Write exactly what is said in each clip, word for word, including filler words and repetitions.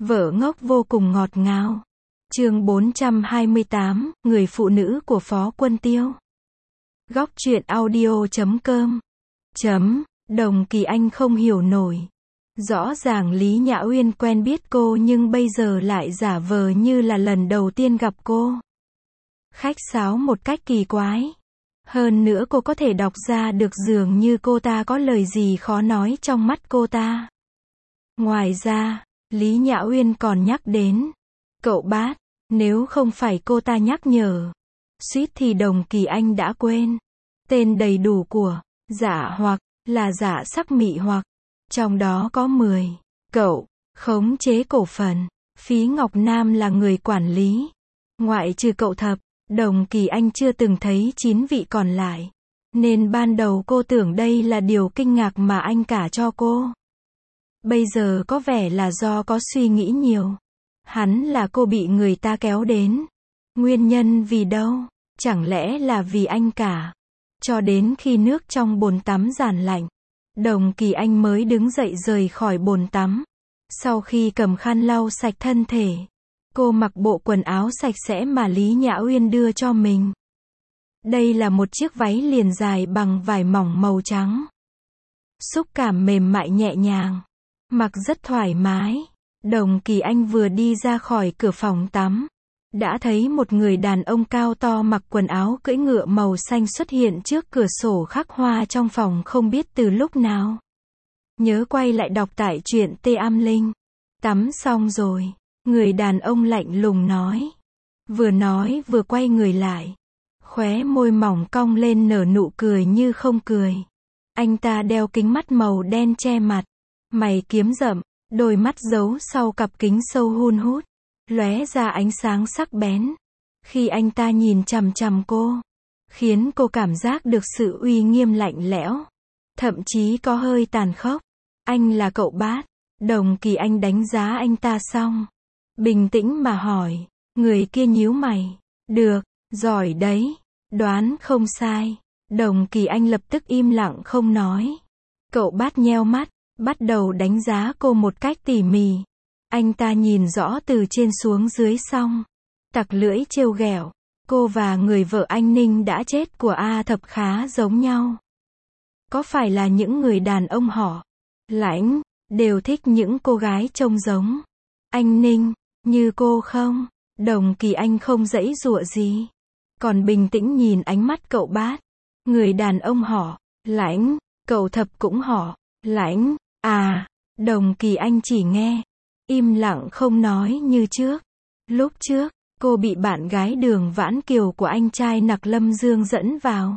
Vợ ngốc vô cùng ngọt ngào. Chương bốn trăm hai mươi tám, người phụ nữ của Phó Quân Tiêu. Góc truyện audio chấm com. Chấm, Đồng Kỳ Anh không hiểu nổi. Rõ ràng Lý Nhã Uyên quen biết cô nhưng bây giờ lại giả vờ như là lần đầu tiên gặp cô. Khách sáo một cách kỳ quái. Hơn nữa cô có thể đọc ra được dường như cô ta có lời gì khó nói trong mắt cô ta. Ngoài ra, Lý Nhã Uyên còn nhắc đến cậu Bát, nếu không phải cô ta nhắc nhở, suýt thì Đồng Kỳ Anh đã quên. Tên đầy đủ của Dạ Hoặc là Dạ Sắc Mị Hoặc, trong đó có mười cậu khống chế cổ phần. Phí Ngọc Nam là người quản lý. Ngoại trừ cậu Thập, Đồng Kỳ Anh chưa từng thấy chín vị còn lại. Nên ban đầu cô tưởng đây là điều kinh ngạc mà anh cả cho cô. Bây giờ có vẻ là do có suy nghĩ nhiều. Hắn là cô bị người ta kéo đến. Nguyên nhân vì đâu? Chẳng lẽ là vì anh cả? Cho đến khi nước trong bồn tắm giàn lạnh, Đồng Kỳ Anh mới đứng dậy rời khỏi bồn tắm. Sau khi cầm khăn lau sạch thân thể, cô mặc bộ quần áo sạch sẽ mà Lý Nhã Uyên đưa cho mình. Đây là một chiếc váy liền dài bằng vải mỏng màu trắng. Xúc cảm mềm mại nhẹ nhàng, mặc rất thoải mái. Đồng Kỳ Anh vừa đi ra khỏi cửa phòng tắm, đã thấy một người đàn ông cao to mặc quần áo cưỡi ngựa màu xanh xuất hiện trước cửa sổ khắc hoa trong phòng không biết từ lúc nào. Nhớ quay lại đọc tại truyện Tê Am Linh. Tắm xong rồi, người đàn ông lạnh lùng nói. Vừa nói vừa quay người lại. Khóe môi mỏng cong lên nở nụ cười như không cười. Anh ta đeo kính mắt màu đen che mặt, mày kiếm rậm, đôi mắt giấu sau cặp kính sâu hun hút, lóe ra ánh sáng sắc bén. Khi anh ta nhìn chằm chằm cô, khiến cô cảm giác được sự uy nghiêm lạnh lẽo, thậm chí có hơi tàn khốc. Anh là cậu Bát. Đồng Kỳ Anh đánh giá anh ta xong, bình tĩnh mà hỏi. Người kia nhíu mày. Được, giỏi đấy, đoán không sai. Đồng Kỳ Anh lập tức im lặng không nói. Cậu Bát nheo mắt, bắt đầu đánh giá cô một cách tỉ mỉ. Anh ta nhìn rõ từ trên xuống dưới xong, tặc lưỡi trêu ghẹo. Cô và người vợ anh Ninh đã chết của A Thập khá giống nhau. Có phải là những người đàn ông họ Lãnh đều thích những cô gái trông giống anh Ninh như cô không? Đồng Kỳ Anh không giãy giụa gì, còn bình tĩnh nhìn ánh mắt cậu Bát. Người đàn ông họ Lãnh, cậu Thập cũng họ Lãnh à? Đồng Kỳ Anh chỉ nghe, im lặng không nói như trước. Lúc trước, cô bị bạn gái Đường Vãn Kiều của anh trai Nặc Lâm Dương dẫn vào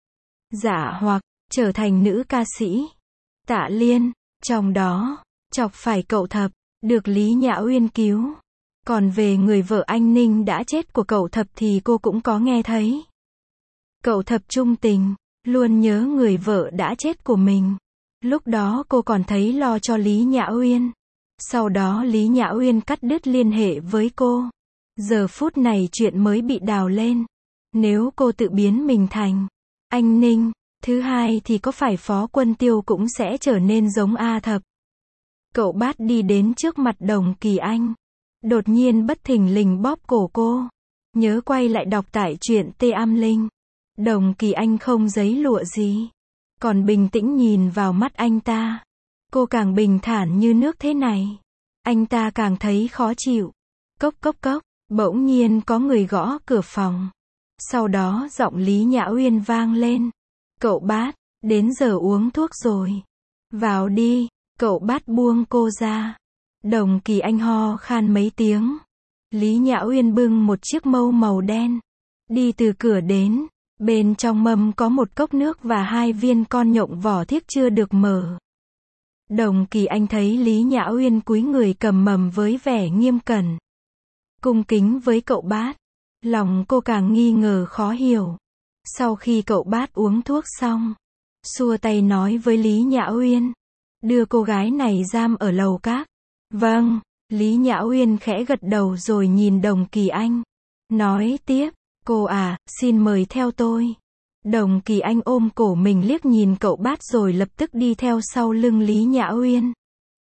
Dạ Hoặc, trở thành nữ ca sĩ Tạ Liên, trong đó chọc phải cậu Thập, được Lý Nhã Uyên cứu. Còn về người vợ anh Ninh đã chết của cậu Thập thì cô cũng có nghe thấy. Cậu Thập trung tình, luôn nhớ người vợ đã chết của mình. Lúc đó cô còn thấy lo cho Lý Nhã Uyên. Sau đó Lý Nhã Uyên cắt đứt liên hệ với cô. Giờ phút này chuyện mới bị đào lên. Nếu cô tự biến mình thành anh Ninh, thứ hai thì có phải Phó Quân Tiêu cũng sẽ trở nên giống A Thập. Cậu Bát đi đến trước mặt Đồng Kỳ Anh, đột nhiên bất thình lình bóp cổ cô. Nhớ quay lại đọc tại truyện Tê Am Linh. Đồng Kỳ Anh không giãy lụa gì, còn bình tĩnh nhìn vào mắt anh ta. Cô càng bình thản như nước thế này, anh ta càng thấy khó chịu. Cốc cốc cốc, bỗng nhiên có người gõ cửa phòng. Sau đó giọng Lý Nhã Uyên vang lên. Cậu Bát, đến giờ uống thuốc rồi. Vào đi. Cậu Bát buông cô ra. Đồng Kỳ Anh ho khan mấy tiếng. Lý Nhã Uyên bưng một chiếc mâu màu đen, đi từ cửa đến. Bên trong mâm có một cốc nước và hai viên con nhộng vỏ thiếc chưa được mở. Đồng Kỳ Anh thấy Lý Nhã Uyên cúi người cầm mầm với vẻ nghiêm cẩn, cung kính với cậu Bát. Lòng cô càng nghi ngờ khó hiểu. Sau khi cậu Bát uống thuốc xong, xua tay nói với Lý Nhã Uyên, đưa cô gái này giam ở lầu các. Vâng. Lý Nhã Uyên khẽ gật đầu rồi nhìn Đồng Kỳ Anh, nói tiếp, cô à, xin mời theo tôi. Đồng Kỳ Anh ôm cổ mình liếc nhìn cậu Bát rồi lập tức đi theo sau lưng Lý Nhã Uyên.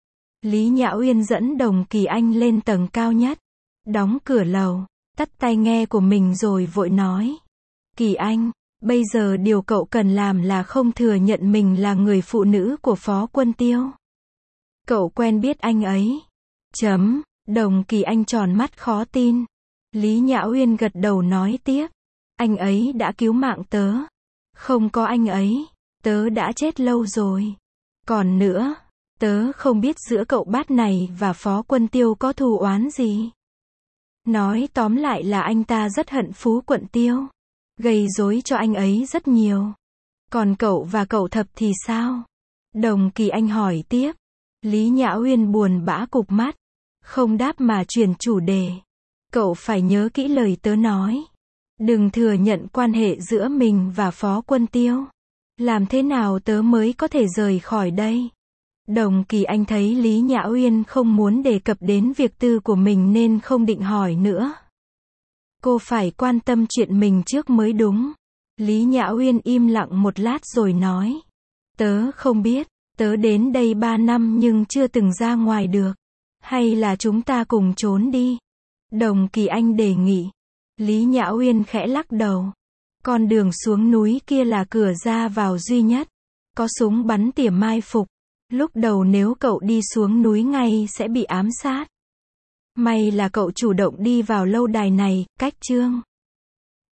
Lý Nhã Uyên dẫn Đồng Kỳ Anh lên tầng cao nhất. Đóng cửa lầu. Tắt tai nghe của mình rồi vội nói. Kỳ Anh, bây giờ điều cậu cần làm là không thừa nhận mình là người phụ nữ của Phó Quân Tiêu. Cậu quen biết anh ấy. Chấm. Đồng Kỳ Anh tròn mắt khó tin. Lý Nhã Uyên gật đầu nói tiếp. Anh ấy đã cứu mạng tớ. Không có anh ấy, tớ đã chết lâu rồi. Còn nữa, tớ không biết giữa cậu bát này và Phó Quân Tiêu có thù oán gì. Nói tóm lại là anh ta rất hận Phú Quận Tiêu. Gây rối cho anh ấy rất nhiều. Còn cậu và cậu Thập thì sao? Đồng Kỳ Anh hỏi tiếp. Lý Nhã Uyên buồn bã cụp mắt. Không đáp mà chuyển chủ đề. Cậu phải nhớ kỹ lời tớ nói. Đừng thừa nhận quan hệ giữa mình và Phó Quân Tiêu. Làm thế nào tớ mới có thể rời khỏi đây? Đồng Kỳ Anh thấy Lý Nhã Uyên không muốn đề cập đến việc tư của mình nên không định hỏi nữa. Cô phải quan tâm chuyện mình trước mới đúng. Lý Nhã Uyên im lặng một lát rồi nói. Tớ không biết, tớ đến đây ba năm nhưng chưa từng ra ngoài được. Hay là chúng ta cùng trốn đi? Đồng Kỳ Anh đề nghị. Lý Nhã Uyên khẽ lắc đầu. Con đường xuống núi kia là cửa ra vào duy nhất. Có súng bắn tỉa mai phục. Lúc đầu nếu cậu đi xuống núi ngay sẽ bị ám sát. May là cậu chủ động đi vào lâu đài này, cách Trương